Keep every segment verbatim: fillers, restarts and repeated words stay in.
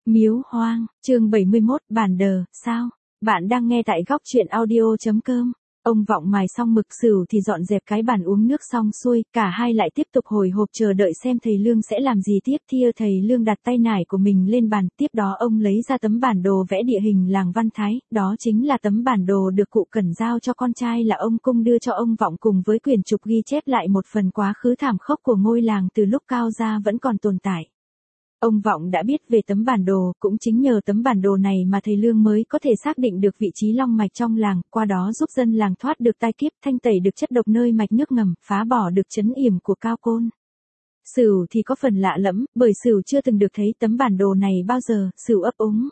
Miếu hoang, chương bảy mươi mốt, bản đờ, sao? Bạn đang nghe tại góc truyện audio.com. Ông Vọng mài xong mực sửu thì dọn dẹp cái bàn uống nước xong xuôi, cả hai lại tiếp tục hồi hộp chờ đợi xem thầy Lương sẽ làm gì tiếp. Thia thầy Lương đặt tay nải của mình lên bàn, tiếp đó ông lấy ra tấm bản đồ vẽ địa hình làng Văn Thái, đó chính là tấm bản đồ được cụ Cẩn giao cho con trai là ông Cung đưa cho ông Vọng cùng với quyển trục ghi chép lại một phần quá khứ thảm khốc của ngôi làng từ lúc Cao gia vẫn còn tồn tại. Ông Vọng đã biết về tấm bản đồ, cũng chính nhờ tấm bản đồ này mà thầy Lương mới có thể xác định được vị trí long mạch trong làng, qua đó giúp dân làng thoát được tai kiếp, thanh tẩy được chất độc nơi mạch nước ngầm, phá bỏ được trấn yểm của Cao Côn. Sửu thì có phần lạ lẫm, bởi Sửu chưa từng được thấy tấm bản đồ này bao giờ. Sửu ấp úng.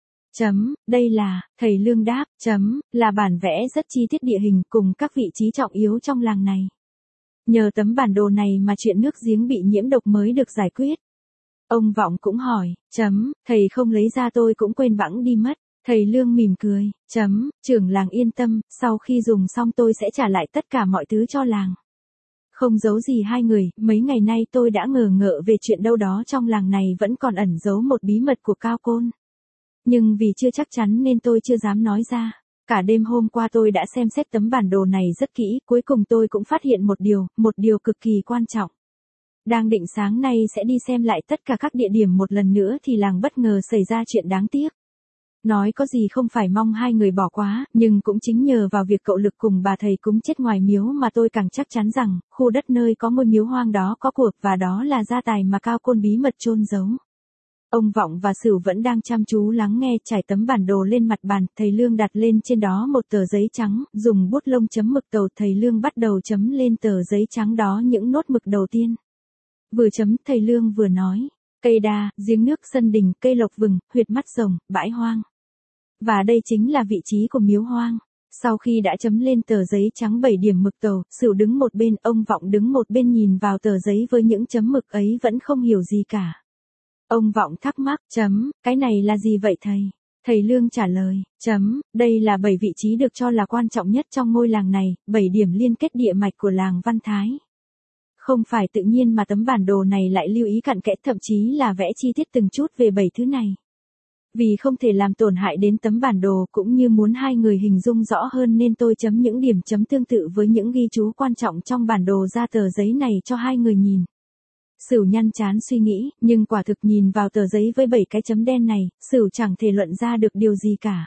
Chấm, đây là, thầy Lương đáp, chấm, là bản vẽ rất chi tiết địa hình cùng các vị trí trọng yếu trong làng này. Nhờ tấm bản đồ này mà chuyện nước giếng bị nhiễm độc mới được giải quyết. Ông Vọng cũng hỏi, chấm, thầy không lấy ra tôi cũng quên bẵng đi mất. Thầy Lương mỉm cười, chấm, trưởng làng yên tâm, sau khi dùng xong tôi sẽ trả lại tất cả mọi thứ cho làng. Không giấu gì hai người, mấy ngày nay tôi đã ngờ ngợ về chuyện đâu đó trong làng này vẫn còn ẩn giấu một bí mật của Cao Côn. Nhưng vì chưa chắc chắn nên tôi chưa dám nói ra. Cả đêm hôm qua tôi đã xem xét tấm bản đồ này rất kỹ, cuối cùng tôi cũng phát hiện một điều, một điều cực kỳ quan trọng. Đang định sáng nay sẽ đi xem lại tất cả các địa điểm một lần nữa thì làng bất ngờ xảy ra chuyện đáng tiếc. Nói có gì không phải mong hai người bỏ quá, nhưng cũng chính nhờ vào việc cậu Lực cùng bà thầy cúng chết ngoài miếu mà tôi càng chắc chắn rằng, khu đất nơi có ngôi miếu hoang đó có của, và đó là gia tài mà Cao Côn bí mật chôn giấu. Ông Vọng và Sửu vẫn đang chăm chú lắng nghe, trải tấm bản đồ lên mặt bàn, thầy Lương đặt lên trên đó một tờ giấy trắng, dùng bút lông chấm mực tàu, thầy Lương bắt đầu chấm lên tờ giấy trắng đó những nốt mực đầu tiên. Vừa chấm, thầy Lương vừa nói, cây đa, giếng nước, sân đình, cây lộc vừng, huyệt mắt rồng, bãi hoang. Và đây chính là vị trí của miếu hoang. Sau khi đã chấm lên tờ giấy trắng bảy điểm mực tàu, Sửu đứng một bên, ông Vọng đứng một bên nhìn vào tờ giấy với những chấm mực ấy vẫn không hiểu gì cả. Ông Vọng thắc mắc, chấm, cái này là gì vậy thầy? Thầy Lương trả lời, chấm, đây là bảy vị trí được cho là quan trọng nhất trong ngôi làng này, bảy điểm liên kết địa mạch của làng Văn Thái. Không phải tự nhiên mà tấm bản đồ này lại lưu ý cặn kẽ, thậm chí là vẽ chi tiết từng chút về bảy thứ này. Vì không thể làm tổn hại đến tấm bản đồ cũng như muốn hai người hình dung rõ hơn nên tôi chấm những điểm chấm tương tự với những ghi chú quan trọng trong bản đồ ra tờ giấy này cho hai người nhìn. Sửu nhăn trán suy nghĩ, nhưng quả thực nhìn vào tờ giấy với bảy cái chấm đen này, Sửu chẳng thể luận ra được điều gì cả.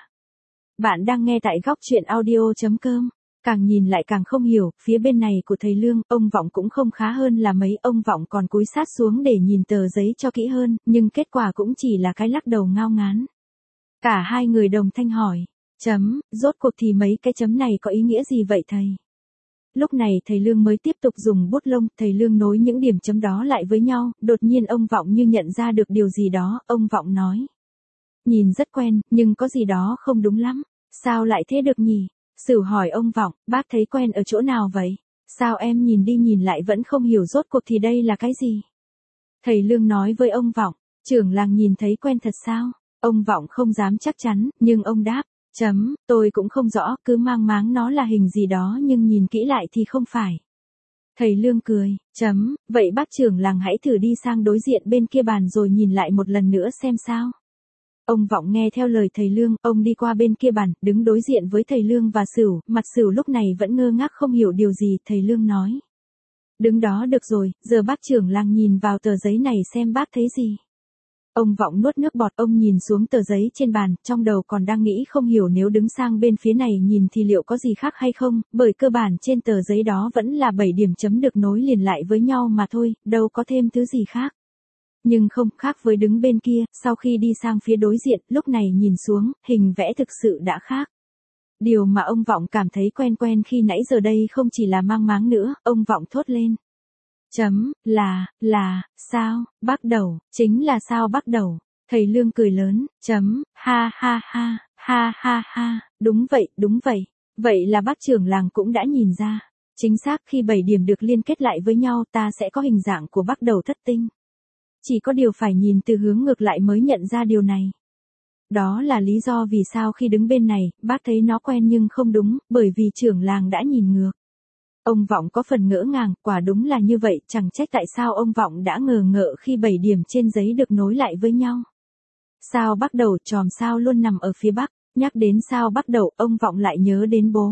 Bạn đang nghe tại góc truyện audio.com. Càng nhìn lại càng không hiểu, phía bên này của thầy Lương, ông Vọng cũng không khá hơn là mấy, ông Vọng còn cúi sát xuống để nhìn tờ giấy cho kỹ hơn, nhưng kết quả cũng chỉ là cái lắc đầu ngao ngán. Cả hai người đồng thanh hỏi, chấm, rốt cuộc thì mấy cái chấm này có ý nghĩa gì vậy thầy? Lúc này thầy Lương mới tiếp tục dùng bút lông, thầy Lương nối những điểm chấm đó lại với nhau, đột nhiên ông Vọng như nhận ra được điều gì đó, ông Vọng nói. Nhìn rất quen, nhưng có gì đó không đúng lắm, sao lại thế được nhỉ? Sửu hỏi ông Vọng, bác thấy quen ở chỗ nào vậy? Sao em nhìn đi nhìn lại vẫn không hiểu rốt cuộc thì đây là cái gì? Thầy Lương nói với ông Vọng, trưởng làng nhìn thấy quen thật sao? Ông Vọng không dám chắc chắn, nhưng ông đáp, chấm, tôi cũng không rõ, cứ mang máng nó là hình gì đó nhưng nhìn kỹ lại thì không phải. Thầy Lương cười, chấm, vậy bác trưởng làng hãy thử đi sang đối diện bên kia bàn rồi nhìn lại một lần nữa xem sao. Ông Vọng nghe theo lời thầy Lương, ông đi qua bên kia bàn, đứng đối diện với thầy Lương và Sửu, mặt Sửu lúc này vẫn ngơ ngác không hiểu điều gì, thầy Lương nói. Đứng đó được rồi, giờ bác trưởng làng nhìn vào tờ giấy này xem bác thấy gì. Ông Vọng nuốt nước bọt, ông nhìn xuống tờ giấy trên bàn, trong đầu còn đang nghĩ không hiểu nếu đứng sang bên phía này nhìn thì liệu có gì khác hay không, bởi cơ bản trên tờ giấy đó vẫn là bảy điểm chấm được nối liền lại với nhau mà thôi, đâu có thêm thứ gì khác. Nhưng không khác với đứng bên kia, sau khi đi sang phía đối diện, lúc này nhìn xuống, hình vẽ thực sự đã khác. Điều mà ông Vọng cảm thấy quen quen khi nãy giờ đây không chỉ là mang máng nữa, ông Vọng thốt lên. Chấm, là, là, sao, bắt đầu, chính là sao bắt đầu. Thầy Lương cười lớn, chấm, ha ha ha, ha ha ha, đúng vậy, đúng vậy. Vậy là bác trưởng làng cũng đã nhìn ra. Chính xác khi bảy điểm được liên kết lại với nhau ta sẽ có hình dạng của bắt đầu thất tinh. Chỉ có điều phải nhìn từ hướng ngược lại mới nhận ra điều này. Đó là lý do vì sao khi đứng bên này, bác thấy nó quen nhưng không đúng, bởi vì trưởng làng đã nhìn ngược. Ông Vọng có phần ngỡ ngàng, quả đúng là như vậy, chẳng trách tại sao ông Vọng đã ngờ ngợ khi bảy điểm trên giấy được nối lại với nhau. Sao Bắc Đầu, chòm sao luôn nằm ở phía bắc, nhắc đến Sao Bắc Đầu, ông Vọng lại nhớ đến bố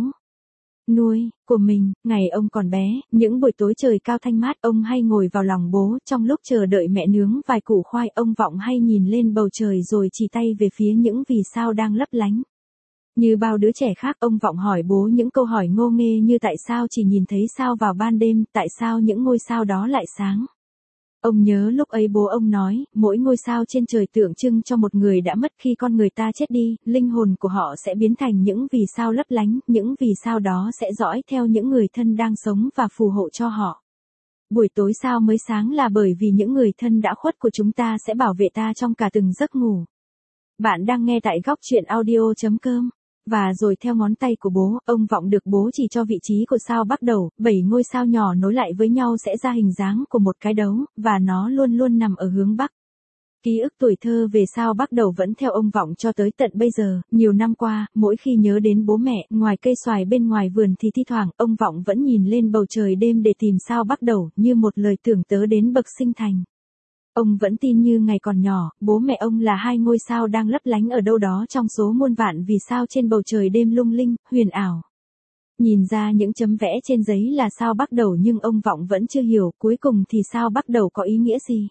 nuôi của mình, ngày ông còn bé, những buổi tối trời cao thanh mát, ông hay ngồi vào lòng bố, trong lúc chờ đợi mẹ nướng vài củ khoai, ông Vọng hay nhìn lên bầu trời rồi chỉ tay về phía những vì sao đang lấp lánh. Như bao đứa trẻ khác, ông Vọng hỏi bố những câu hỏi ngô nghê như tại sao chỉ nhìn thấy sao vào ban đêm, tại sao những ngôi sao đó lại sáng. Ông nhớ lúc ấy bố ông nói, mỗi ngôi sao trên trời tượng trưng cho một người đã mất, khi con người ta chết đi, linh hồn của họ sẽ biến thành những vì sao lấp lánh, những vì sao đó sẽ dõi theo những người thân đang sống và phù hộ cho họ. Buổi tối sao mới sáng là bởi vì những người thân đã khuất của chúng ta sẽ bảo vệ ta trong cả từng giấc ngủ. Bạn đang nghe tại góc truyện audio chấm com. Và rồi theo ngón tay của bố, ông Vọng được bố chỉ cho vị trí của sao Bắc Đầu, bảy ngôi sao nhỏ nối lại với nhau sẽ ra hình dáng của một cái đấu, và nó luôn luôn nằm ở hướng Bắc. Ký ức tuổi thơ về sao Bắc Đầu vẫn theo ông Vọng cho tới tận bây giờ, nhiều năm qua, mỗi khi nhớ đến bố mẹ, ngoài cây xoài bên ngoài vườn thì thi thoảng, ông Vọng vẫn nhìn lên bầu trời đêm để tìm sao Bắc Đầu, như một lời tưởng tớ đến bậc sinh thành. Ông vẫn tin như ngày còn nhỏ, bố mẹ ông là hai ngôi sao đang lấp lánh ở đâu đó trong số muôn vạn vì sao trên bầu trời đêm lung linh, huyền ảo. Nhìn ra những chấm vẽ trên giấy là sao Bắc Đầu nhưng ông Vọng vẫn chưa hiểu cuối cùng thì sao Bắc Đầu có ý nghĩa gì.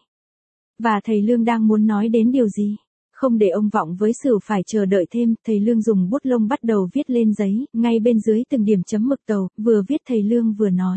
Và thầy Lương đang muốn nói đến điều gì. Không để ông Vọng với Sửu phải chờ đợi thêm, thầy Lương dùng bút lông bắt đầu viết lên giấy, ngay bên dưới từng điểm chấm mực tàu, vừa viết thầy Lương vừa nói.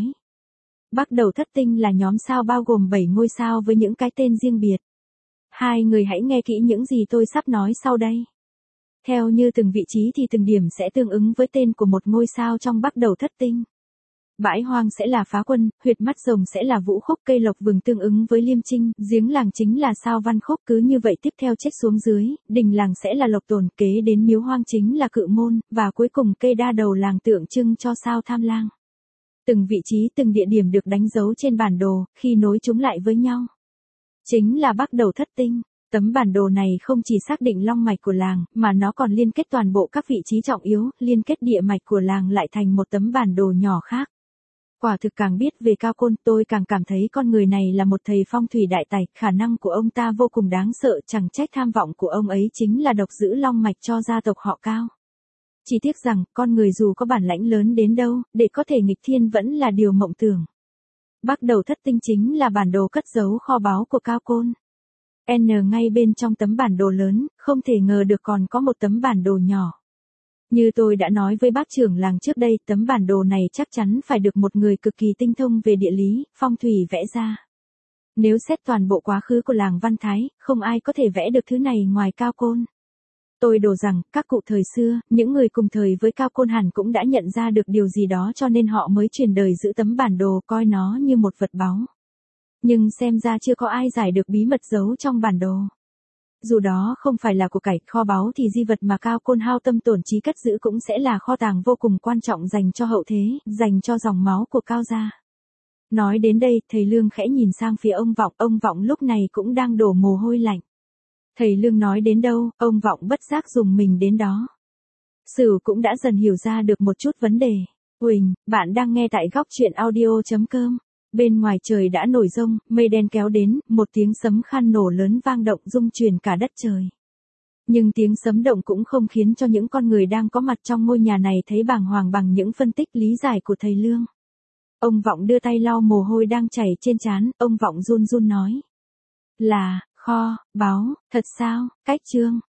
Bắc Đầu thất tinh là nhóm sao bao gồm bảy ngôi sao với những cái tên riêng biệt. Hai người hãy nghe kỹ những gì tôi sắp nói sau đây. Theo như từng vị trí thì từng điểm sẽ tương ứng với tên của một ngôi sao trong Bắc Đầu thất tinh. Bãi hoang sẽ là Phá Quân, huyệt mắt rồng sẽ là Vũ Khúc, cây lộc vừng tương ứng với Liêm Trinh, giếng làng chính là sao Văn Khúc, cứ như vậy tiếp theo chết xuống dưới, đình làng sẽ là Lộc Tồn, kế đến miếu hoang chính là Cự Môn, và cuối cùng cây đa đầu làng tượng trưng cho sao Tham Lang. Từng vị trí từng địa điểm được đánh dấu trên bản đồ, khi nối chúng lại với nhau. Chính là Bắc Đầu thất tinh. Tấm bản đồ này không chỉ xác định long mạch của làng, mà nó còn liên kết toàn bộ các vị trí trọng yếu, liên kết địa mạch của làng lại thành một tấm bản đồ nhỏ khác. Quả thực càng biết về Cao Côn, tôi càng cảm thấy con người này là một thầy phong thủy đại tài, khả năng của ông ta vô cùng đáng sợ, chẳng trách tham vọng của ông ấy chính là độc giữ long mạch cho gia tộc họ Cao. Chỉ tiếc rằng, con người dù có bản lãnh lớn đến đâu, để có thể nghịch thiên vẫn là điều mộng tưởng. Bắc Đầu thất tinh chính là bản đồ cất giấu kho báu của Cao Côn. N ngay bên trong tấm bản đồ lớn, không thể ngờ được còn có một tấm bản đồ nhỏ. Như tôi đã nói với bác trưởng làng trước đây, tấm bản đồ này chắc chắn phải được một người cực kỳ tinh thông về địa lý, phong thủy vẽ ra. Nếu xét toàn bộ quá khứ của làng Văn Thái, không ai có thể vẽ được thứ này ngoài Cao Côn. Tôi đổ rằng, các cụ thời xưa, những người cùng thời với Cao Côn hẳn cũng đã nhận ra được điều gì đó cho nên họ mới truyền đời giữ tấm bản đồ, coi nó như một vật báu. Nhưng xem ra chưa có ai giải được bí mật giấu trong bản đồ. Dù đó không phải là của cải kho báu thì di vật mà Cao Côn hao tâm tổn trí cất giữ cũng sẽ là kho tàng vô cùng quan trọng dành cho hậu thế, dành cho dòng máu của Cao gia. Nói đến đây, thầy Lương khẽ nhìn sang phía ông Vọng, ông Vọng lúc này cũng đang đổ mồ hôi lạnh. Thầy Lương nói đến đâu, ông Vọng bất giác dùng mình đến đó. Sửu cũng đã dần hiểu ra được một chút vấn đề. Huỳnh, bạn đang nghe tại góc truyện audio chấm com. Bên ngoài trời đã nổi giông, mây đen kéo đến, một tiếng sấm khan nổ lớn vang động rung chuyển cả đất trời. Nhưng tiếng sấm động cũng không khiến cho những con người đang có mặt trong ngôi nhà này thấy bàng hoàng bằng những phân tích lý giải của thầy Lương. Ông Vọng đưa tay lau mồ hôi đang chảy trên trán, ông Vọng run run nói. Là, kho, báu, thật sao, cách chương,